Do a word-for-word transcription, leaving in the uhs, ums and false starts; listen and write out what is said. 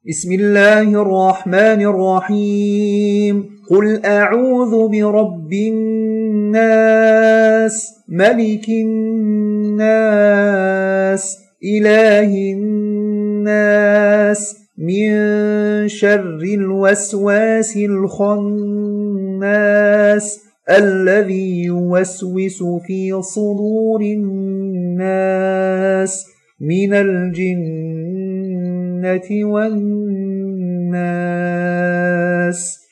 بسم الله الرحمن الرحيم قل أعوذ برب الناس ملك الناس إله الناس من شر الوسواس الخناس الذي يوسوس في صدور الناس من الجنة والناس.